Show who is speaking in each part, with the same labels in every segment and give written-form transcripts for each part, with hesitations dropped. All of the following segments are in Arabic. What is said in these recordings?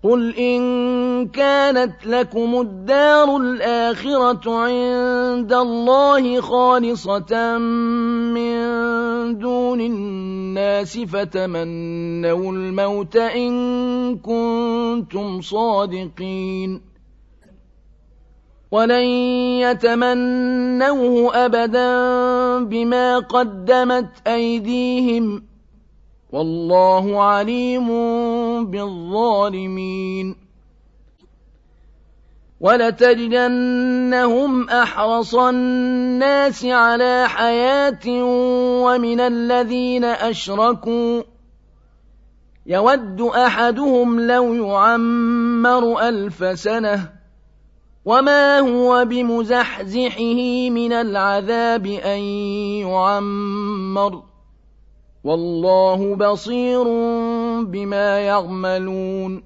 Speaker 1: قُلْ إِن كَانَتْ لَكُمُ الدَّارُ الْآخِرَةُ عِندَ اللَّهِ خَالِصَةً مِّن دُونِ النَّاسِ فَتَمَنَّوُا الْمَوْتَ إِن كُنتُمْ صَادِقِينَ وَلَن يَتَمَنَّوْهُ أَبَدًا بِمَا قَدَّمَتْ أَيْدِيهِمْ ۗ وَاللَّهُ عَلِيمٌ بِالظَّالِمِينَ وَلَتَجِدَنَّهُمْ أَحْرَصَ النَّاسِ عَلَىٰ حَيَاةٍ وَمِنَ الَّذِينَ أَشْرَكُوا يَوَدُّ أَحَدُهُمْ لَوْ يُعَمَّرُ 1000 سَنَةٍ وَمَا هُوَ بِمُزَحْزِحِهِ مِنَ الْعَذَابِ أَن يُعَمَّرَ ۗ وَاللَّهُ بَصِيرٌ بِمَا يَعْمَلُونَ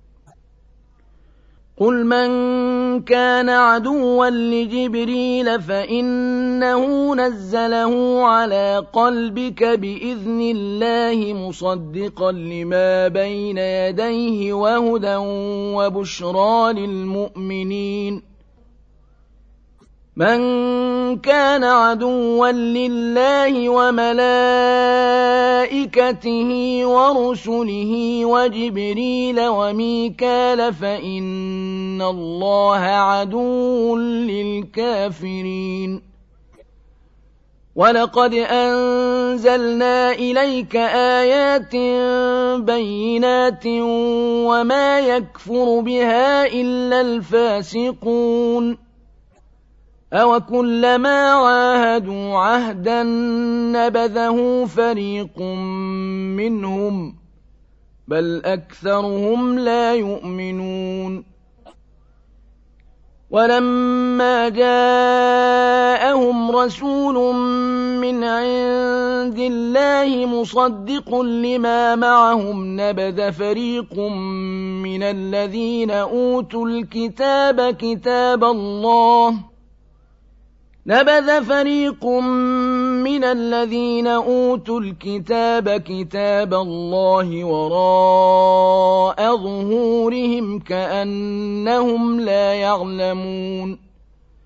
Speaker 1: قُلْ مَن كَانَ عَدُوًّا لِّجِبْرِيلَ فَإِنَّهُ نَزَّلَهُ عَلَىٰ قَلْبِكَ بِإِذْنِ اللَّهِ مُصَدِّقًا لِّمَا بَيْنَ يَدَيْهِ وَهُدًى وَبُشْرَىٰ لِلْمُؤْمِنِينَ مَن كَانَ عَدُوًّا لِّلَّهِ وَمَلَائِكَتِهِ وَرُسُلِهِ وَجِبْرِيلَ وَمِيكَالَ فَإِنَّ اللَّهَ عَدُوٌّ لِّلْكَافِرِينَ وَلَقَدْ أَنزَلْنَا إِلَيْكَ آيَاتٍ بَيِّنَاتٍ وَمَا يَكْفُرُ بِهَا إِلَّا الْفَاسِقُونَ أَوَكُلَّمَا عَاهَدُوا عَهْدًا نَّبَذَهُ فَرِيقٌ مِّنْهُم ۚ بَلْ أَكْثَرُهُمْ لَا يُؤْمِنُونَ وَلَمَّا جَاءَهُمْ رَسُولٌ مِّنْ عِندِ اللَّهِ مُصَدِّقٌ لِّمَا مَعَهُمْ نَبَذَ فَرِيقٌ مِّنَ الَّذِينَ أُوتُوا الْكِتَابَ كِتَابَ اللَّهِ وَرَاءَ ظُهُورِهِمْ كَأَنَّهُمْ لَا يَعْلَمُونَ